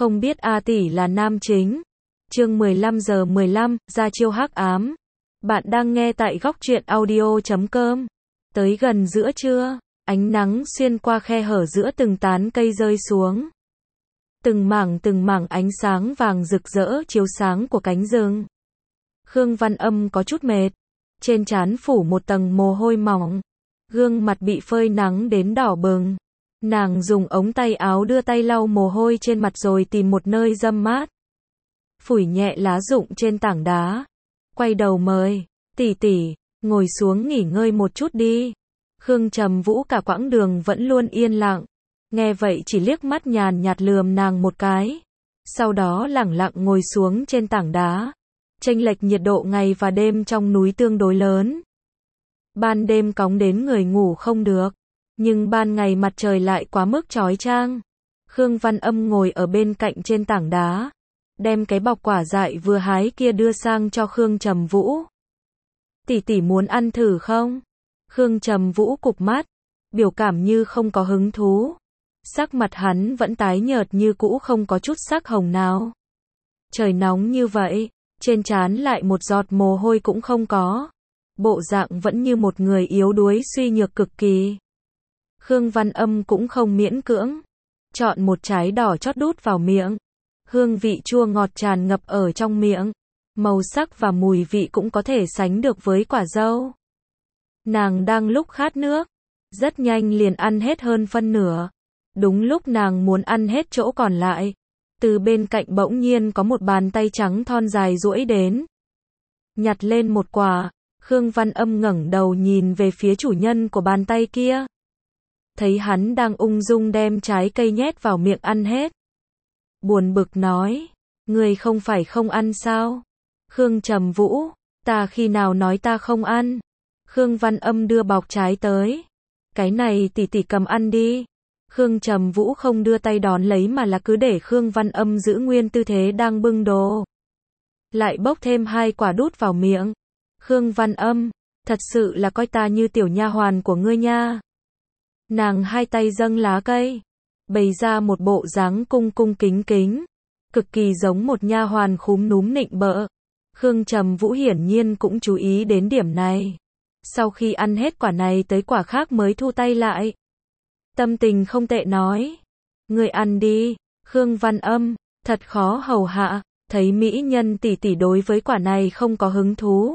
Không biết A tỷ là nam chính. Chương 15:15, ra chiêu hắc ám. Bạn đang nghe tại góc truyện audio.com. Tới gần giữa trưa, ánh nắng xuyên qua khe hở giữa từng tán cây rơi xuống. Từng mảng ánh sáng vàng rực rỡ chiếu sáng của cánh rừng. Khương Văn Âm có chút mệt, trên trán phủ một tầng mồ hôi mỏng, gương mặt bị phơi nắng đến đỏ bừng. Nàng dùng ống tay áo đưa tay lau mồ hôi trên mặt rồi tìm một nơi râm mát. Phủi nhẹ lá rụng trên tảng đá. Quay đầu mời, tỷ tỷ, ngồi xuống nghỉ ngơi một chút đi. Khương Trầm Vũ cả quãng đường vẫn luôn yên lặng. Nghe vậy chỉ liếc mắt nhàn nhạt lườm nàng một cái. Sau đó lẳng lặng ngồi xuống trên tảng đá. Chênh lệch nhiệt độ ngày và đêm trong núi tương đối lớn. Ban đêm cóng đến người ngủ không được. Nhưng ban ngày mặt trời lại quá mức chói chang. Khương Văn Âm ngồi ở bên cạnh trên tảng đá, đem cái bọc quả dại vừa hái kia đưa sang cho Khương Trầm Vũ. Tỷ tỷ muốn ăn thử không? Khương Trầm Vũ cụp mắt, biểu cảm như không có hứng thú. Sắc mặt hắn vẫn tái nhợt như cũ, không có chút sắc hồng nào. Trời nóng như vậy, trên trán lại một giọt mồ hôi cũng không có. Bộ dạng vẫn như một người yếu đuối suy nhược cực kỳ. Khương Văn Âm cũng không miễn cưỡng, chọn một trái đỏ chót đút vào miệng. Hương vị chua ngọt tràn ngập ở trong miệng, màu sắc và mùi vị cũng có thể sánh được với quả dâu. Nàng đang lúc khát nước, rất nhanh liền ăn hết hơn phân nửa. Đúng lúc nàng muốn ăn hết chỗ còn lại, từ bên cạnh bỗng nhiên có một bàn tay trắng thon dài duỗi đến. Nhặt lên một quả, Khương Văn Âm ngẩng đầu nhìn về phía chủ nhân của bàn tay kia. Thấy hắn đang ung dung đem trái cây nhét vào miệng ăn hết. Buồn bực nói, người không phải không ăn sao? Khương Trầm Vũ, ta khi nào nói ta không ăn? Khương Văn Âm đưa bọc trái tới. Cái này tỷ tỷ cầm ăn đi. Khương Trầm Vũ không đưa tay đón lấy mà là cứ để Khương Văn Âm giữ nguyên tư thế đang bưng đồ. Lại bốc thêm 2 quả đút vào miệng. Khương Văn Âm, thật sự là coi ta như tiểu nha hoàn của ngươi nha. Nàng hai tay dâng lá cây, bày ra một bộ dáng cung cung kính kính, cực kỳ giống một nha hoàn khúm núm nịnh bợ. Khương Trầm Vũ hiển nhiên cũng chú ý đến điểm này. Sau khi ăn hết quả này tới quả khác mới thu tay lại. Tâm tình không tệ nói, người ăn đi. Khương Văn Âm, thật khó hầu hạ, thấy mỹ nhân tỷ tỷ đối với quả này không có hứng thú.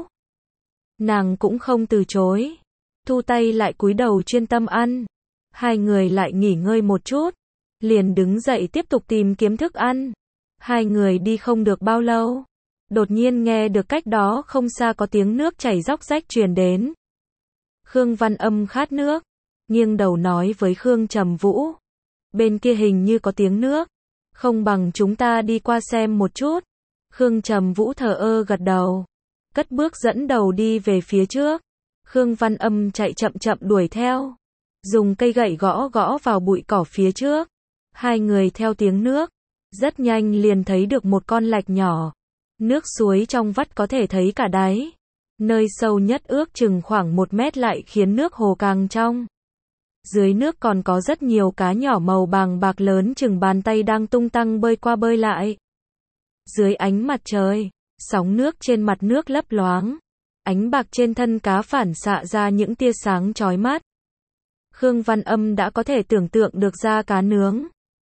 Nàng cũng không từ chối, thu tay lại cúi đầu chuyên tâm ăn. Hai người lại nghỉ ngơi một chút, liền đứng dậy tiếp tục tìm kiếm thức ăn. Hai người đi không được bao lâu, đột nhiên nghe được cách đó không xa có tiếng nước chảy róc rách truyền đến. Khương Văn Âm khát nước, nghiêng đầu nói với Khương Trầm Vũ, bên kia hình như có tiếng nước, không bằng chúng ta đi qua xem một chút. Khương Trầm Vũ thờ ơ gật đầu, cất bước dẫn đầu đi về phía trước. Khương Văn Âm chạy chậm chậm đuổi theo, dùng cây gậy gõ gõ vào bụi cỏ phía trước. Hai người theo tiếng nước, rất nhanh liền thấy được một con lạch nhỏ. Nước suối trong vắt có thể thấy cả đáy. Nơi sâu nhất ước chừng khoảng 1 mét lại khiến nước hồ càng trong. Dưới nước còn có rất nhiều cá nhỏ màu vàng bạc lớn chừng bàn tay đang tung tăng bơi qua bơi lại. Dưới ánh mặt trời, sóng nước trên mặt nước lấp loáng. Ánh bạc trên thân cá phản xạ ra những tia sáng chói mắt. Khương Văn Âm đã có thể tưởng tượng được ra cá nướng,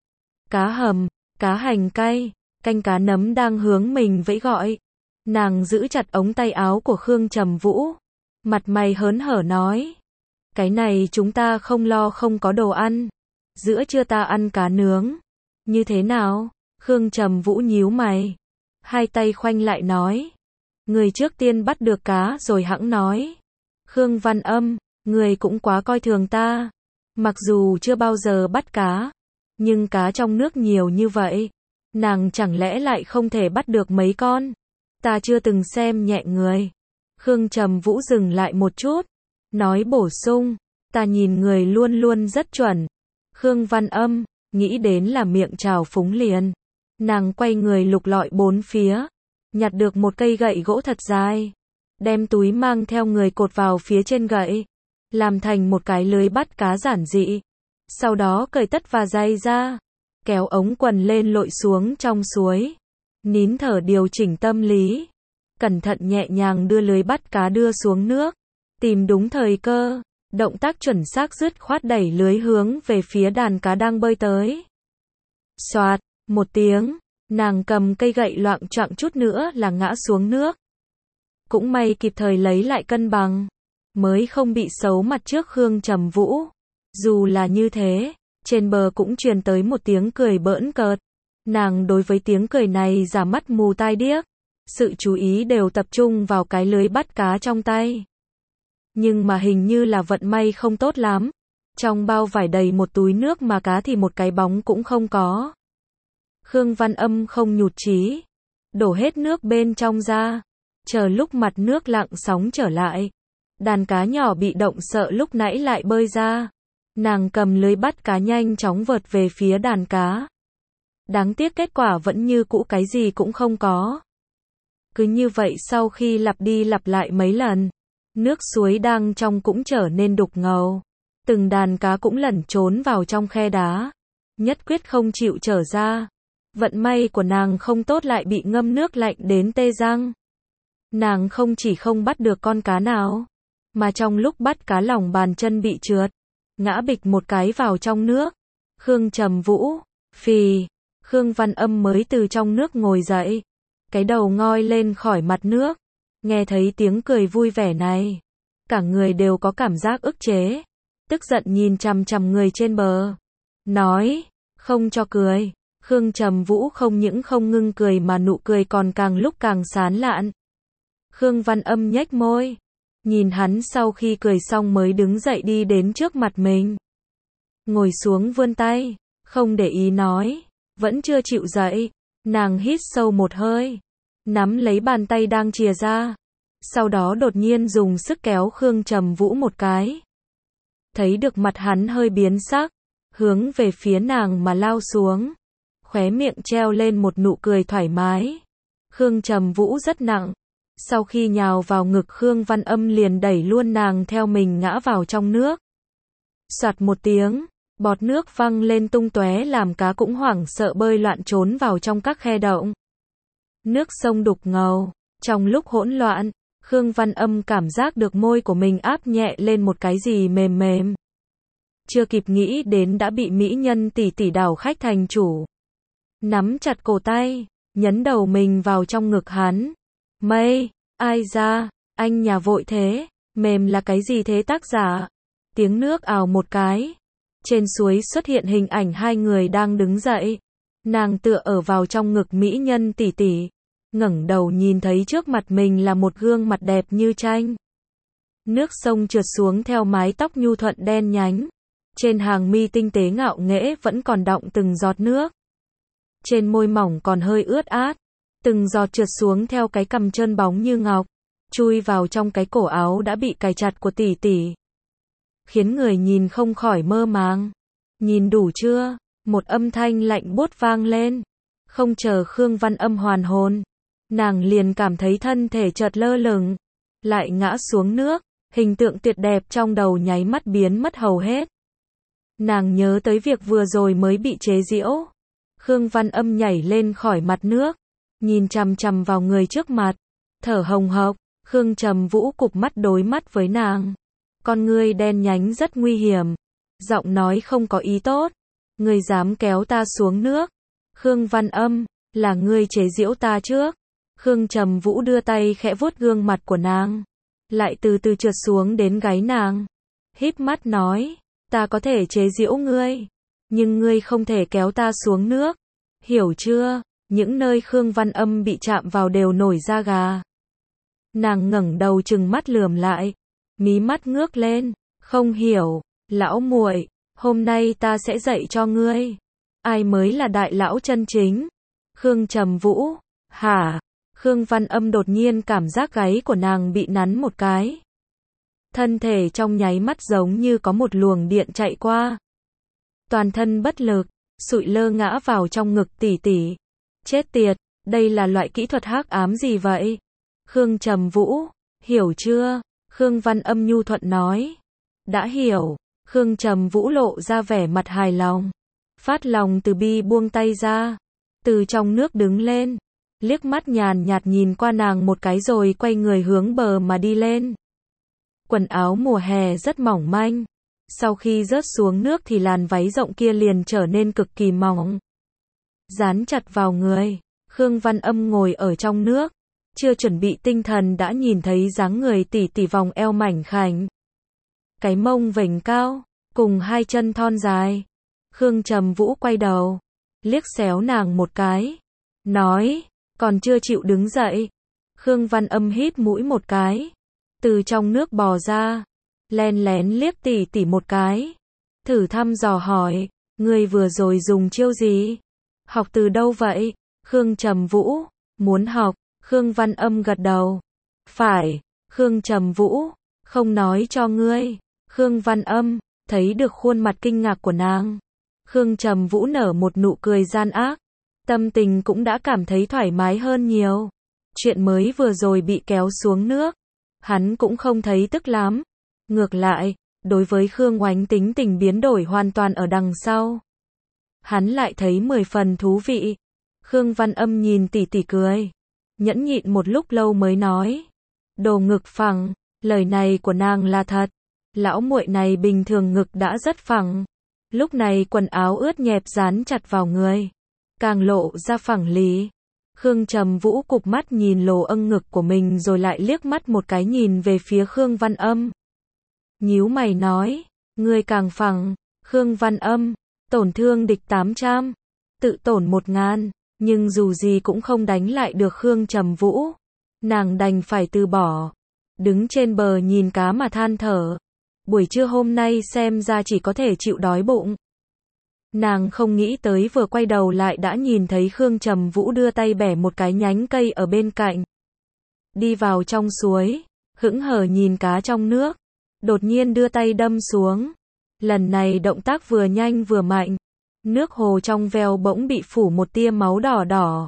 cá hầm, cá hành cay, canh cá nấm đang hướng mình vẫy gọi. Nàng giữ chặt ống tay áo của Khương Trầm Vũ, mặt mày hớn hở nói, cái này chúng ta không lo không có đồ ăn. Giữa trưa ta ăn cá nướng. Như thế nào? Khương Trầm Vũ nhíu mày, hai tay khoanh lại nói, người trước tiên bắt được cá rồi hẵng nói. Khương Văn Âm, người cũng quá coi thường ta. Mặc dù chưa bao giờ bắt cá, nhưng cá trong nước nhiều như vậy, nàng chẳng lẽ lại không thể bắt được mấy con? Ta chưa từng xem nhẹ người. Khương Trầm Vũ dừng lại một chút, nói bổ sung, ta nhìn người luôn luôn rất chuẩn. Khương Văn Âm, nghĩ đến là miệng trào phúng liền. Nàng quay người lục lọi bốn phía, nhặt được một cây gậy gỗ thật dài, đem túi mang theo người cột vào phía trên gậy, làm thành một cái lưới bắt cá giản dị. Sau đó cởi tất và giày ra, kéo ống quần lên lội xuống trong suối. Nín thở điều chỉnh tâm lý. Cẩn thận nhẹ nhàng đưa lưới bắt cá đưa xuống nước. Tìm đúng thời cơ. Động tác chuẩn xác dứt khoát đẩy lưới hướng về phía đàn cá đang bơi tới. Xoạt, một tiếng, nàng cầm cây gậy loạng choạng chút nữa là ngã xuống nước. Cũng may kịp thời lấy lại cân bằng, mới không bị xấu mặt trước Khương Trầm Vũ. Dù là như thế, trên bờ cũng truyền tới một tiếng cười bỡn cợt. Nàng đối với tiếng cười này giả mắt mù tai điếc, sự chú ý đều tập trung vào cái lưới bắt cá trong tay. Nhưng mà hình như là vận may không tốt lắm. Trong bao vải đầy một túi nước mà cá thì một cái bóng cũng không có. Khương Văn Âm không nhụt chí, đổ hết nước bên trong ra, chờ lúc mặt nước lặng sóng trở lại. Đàn cá nhỏ bị động sợ lúc nãy lại bơi ra. Nàng cầm lưới bắt cá nhanh chóng vợt về phía đàn cá. Đáng tiếc kết quả vẫn như cũ, cái gì cũng không có. Cứ như vậy sau khi lặp đi lặp lại mấy lần, nước suối đang trong cũng trở nên đục ngầu. Từng đàn cá cũng lẩn trốn vào trong khe đá, nhất quyết không chịu trở ra. Vận may của nàng không tốt, lại bị ngâm nước lạnh đến tê răng. Nàng không chỉ không bắt được con cá nào, mà trong lúc bắt cá lòng bàn chân bị trượt, ngã bịch một cái vào trong nước. Khương Trầm Vũ, phì, Khương Văn Âm mới từ trong nước ngồi dậy, cái đầu ngoi lên khỏi mặt nước. Nghe thấy tiếng cười vui vẻ này, cả người đều có cảm giác ức chế, tức giận nhìn chằm chằm người trên bờ, nói, không cho cười. Khương Trầm Vũ không những không ngưng cười mà nụ cười còn càng lúc càng sán lạn. Khương Văn Âm nhếch môi, nhìn hắn sau khi cười xong mới đứng dậy đi đến trước mặt mình. Ngồi xuống vươn tay, không để ý nói, vẫn chưa chịu dậy. Nàng hít sâu một hơi, nắm lấy bàn tay đang chìa ra, sau đó đột nhiên dùng sức kéo Khương Trầm Vũ một cái. Thấy được mặt hắn hơi biến sắc, hướng về phía nàng mà lao xuống, khóe miệng treo lên một nụ cười thoải mái. Khương Trầm Vũ rất nặng, sau khi nhào vào ngực Khương Văn Âm liền đẩy luôn nàng theo mình ngã vào trong nước. Soạt một tiếng, bọt nước văng lên tung tóe làm cá cũng hoảng sợ bơi loạn trốn vào trong các khe động. Nước sông đục ngầu, trong lúc hỗn loạn, Khương Văn Âm cảm giác được môi của mình áp nhẹ lên một cái gì mềm mềm. Chưa kịp nghĩ đến đã bị mỹ nhân tỷ tỷ đảo khách thành chủ. Nắm chặt cổ tay, nhấn đầu mình vào trong ngực hắn. Mây, ai ra, anh nhà vội thế, mềm là cái gì thế tác giả? Tiếng nước ào một cái. Trên suối xuất hiện hình ảnh hai người đang đứng dậy. Nàng tựa ở vào trong ngực mỹ nhân tỷ tỷ, ngẩng đầu nhìn thấy trước mặt mình là một gương mặt đẹp như tranh. Nước sông trượt xuống theo mái tóc nhu thuận đen nhánh. Trên hàng mi tinh tế ngạo nghễ vẫn còn đọng từng giọt nước. Trên môi mỏng còn hơi ướt át. Từng giọt trượt xuống theo cái cằm trơn bóng như ngọc, chui vào trong cái cổ áo đã bị cài chặt của tỷ tỷ. Khiến người nhìn không khỏi mơ màng. Nhìn đủ chưa? Một âm thanh lạnh buốt vang lên. Không chờ Khương Văn Âm hoàn hồn, nàng liền cảm thấy thân thể chợt lơ lửng, lại ngã xuống nước, hình tượng tuyệt đẹp trong đầu nháy mắt biến mất hầu hết. Nàng nhớ tới việc vừa rồi mới bị chế giễu. Khương Văn Âm nhảy lên khỏi mặt nước, nhìn chằm chằm vào người trước mặt, thở hồng hộc. Khương Trầm Vũ cụp mắt đối mắt với nàng, con ngươi đen nhánh rất nguy hiểm, giọng nói không có ý tốt, ngươi dám kéo ta xuống nước? Khương Văn Âm, là ngươi chế giễu ta trước. Khương Trầm Vũ đưa tay khẽ vuốt gương mặt của nàng, lại từ từ trượt xuống đến gáy nàng, híp mắt nói, ta có thể chế giễu ngươi, nhưng ngươi không thể kéo ta xuống nước, hiểu chưa? Những nơi Khương Văn Âm bị chạm vào đều nổi da gà. Nàng ngẩng đầu trừng mắt lườm lại, mí mắt ngước lên, không hiểu, lão muội, hôm nay ta sẽ dạy cho ngươi, ai mới là đại lão chân chính. Khương Trầm Vũ, hả? Khương Văn Âm đột nhiên cảm giác gáy của nàng bị nắn một cái. Thân thể trong nháy mắt giống như có một luồng điện chạy qua. Toàn thân bất lực, sụi lơ ngã vào trong ngực tỷ tỷ. Chết tiệt, đây là loại kỹ thuật hắc ám gì vậy? Khương Trầm Vũ, hiểu chưa? Khương Văn Âm nhu thuận nói. Đã hiểu. Khương Trầm Vũ lộ ra vẻ mặt hài lòng. Phát lòng từ bi buông tay ra, từ trong nước đứng lên, liếc mắt nhàn nhạt nhìn qua nàng một cái rồi quay người hướng bờ mà đi lên. Quần áo mùa hè rất mỏng manh, sau khi rớt xuống nước thì làn váy rộng kia liền trở nên cực kỳ mỏng, dán chặt vào người. Khương Văn Âm ngồi ở trong nước, chưa chuẩn bị tinh thần đã nhìn thấy dáng người tỉ tỉ vòng eo mảnh khảnh, cái mông vểnh cao, cùng hai chân thon dài. Khương Trầm Vũ quay đầu, liếc xéo nàng một cái, nói, còn chưa chịu đứng dậy. Khương Văn Âm hít mũi một cái, từ trong nước bò ra, len lén liếc tỉ tỉ một cái, thử thăm dò hỏi, ngươi vừa rồi dùng chiêu gì? Học từ đâu vậy? Khương Trầm Vũ, muốn học. Khương Văn Âm gật đầu. Phải. Khương Trầm Vũ, không nói cho ngươi. Khương Văn Âm, thấy được khuôn mặt kinh ngạc của nàng. Khương Trầm Vũ nở một nụ cười gian ác, tâm tình cũng đã cảm thấy thoải mái hơn nhiều. Chuyện mới vừa rồi bị kéo xuống nước, hắn cũng không thấy tức lắm. Ngược lại, đối với Khương Oánh tính tình biến đổi hoàn toàn ở đằng sau, hắn lại thấy 10 phần thú vị. Khương Văn Âm nhìn tỉ tỉ cười, nhẫn nhịn một lúc lâu mới nói, đồ ngực phẳng. Lời này của nàng là thật, lão muội này bình thường ngực đã rất phẳng, lúc này quần áo ướt nhẹp dán chặt vào người, càng lộ ra phẳng lì. Khương Trầm Vũ cụp mắt nhìn lồ âng ngực của mình rồi lại liếc mắt một cái nhìn về phía Khương Văn Âm, nhíu mày nói, ngươi càng phẳng. Khương Văn Âm, tổn thương địch 800, tự tổn 1000, nhưng dù gì cũng không đánh lại được Khương Trầm Vũ, nàng đành phải từ bỏ, đứng trên bờ nhìn cá mà than thở. Buổi trưa hôm nay xem ra chỉ có thể chịu đói bụng. Nàng không nghĩ tới vừa quay đầu lại đã nhìn thấy Khương Trầm Vũ đưa tay bẻ một cái nhánh cây ở bên cạnh, đi vào trong suối, hững hờ nhìn cá trong nước, đột nhiên đưa tay đâm xuống. Lần này động tác vừa nhanh vừa mạnh, nước hồ trong veo bỗng bị phủ một tia máu đỏ đỏ.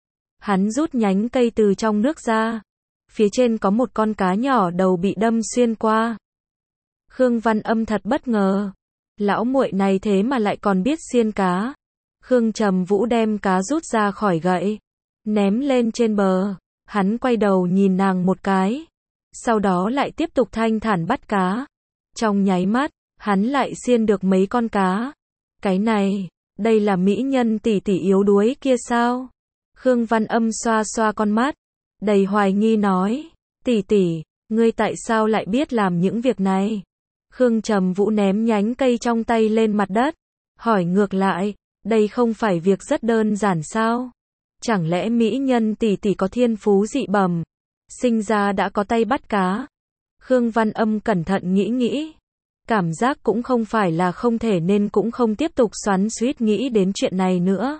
Hắn rút nhánh cây từ trong nước ra, phía trên có một con cá nhỏ đầu bị đâm xuyên qua. Khương Văn Âm thật bất ngờ, lão muội này thế mà lại còn biết xiên cá. Khương Trầm Vũ đem cá rút ra khỏi gậy, ném lên trên bờ, hắn quay đầu nhìn nàng một cái, sau đó lại tiếp tục thanh thản bắt cá. Trong nháy mắt, hắn lại xiên được mấy con cá. Cái này, đây là mỹ nhân tỷ tỷ yếu đuối kia sao? Khương Văn Âm xoa xoa con mắt, đầy hoài nghi nói, tỷ tỷ, ngươi tại sao lại biết làm những việc này? Khương Trầm Vũ ném nhánh cây trong tay lên mặt đất, hỏi ngược lại, đây không phải việc rất đơn giản sao? Chẳng lẽ mỹ nhân tỷ tỷ có thiên phú dị bẩm, sinh ra đã có tay bắt cá? Khương Văn Âm cẩn thận nghĩ, cảm giác cũng không phải là không thể nên cũng không tiếp tục xoắn xuýt nghĩ đến chuyện này nữa.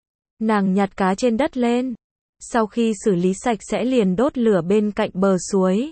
Nàng nhặt cá trên đất lên, sau khi xử lý sạch sẽ liền đốt lửa bên cạnh bờ suối,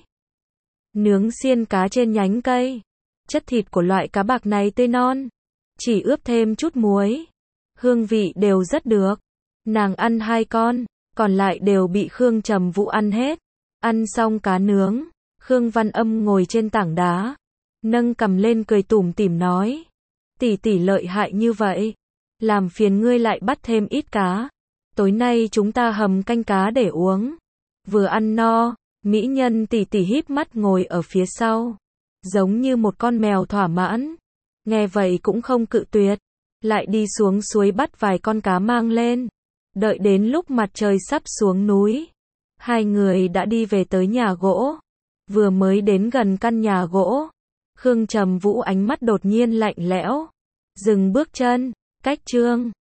nướng xiên cá trên nhánh cây. Chất thịt của loại cá bạc này tươi non, chỉ ướp thêm chút muối, hương vị đều rất được. Nàng ăn 2 con, còn lại đều bị Khương Trầm Vũ ăn hết. Ăn xong cá nướng, Khương Văn Âm ngồi trên tảng đá, nâng cằm lên cười tủm tỉm nói, tỷ tỷ lợi hại như vậy, làm phiền ngươi lại bắt thêm ít cá. Tối nay chúng ta hầm canh cá để uống. Vừa ăn no, mỹ nhân tỷ tỷ híp mắt ngồi ở phía sau, giống như một con mèo thỏa mãn. Nghe vậy cũng không cự tuyệt, lại đi xuống suối bắt vài con cá mang lên. Đợi đến lúc mặt trời sắp xuống núi, hai người đã đi về tới nhà gỗ. Vừa mới đến gần căn nhà gỗ, Khương Trầm Vũ ánh mắt đột nhiên lạnh lẽo, dừng bước chân, cách chương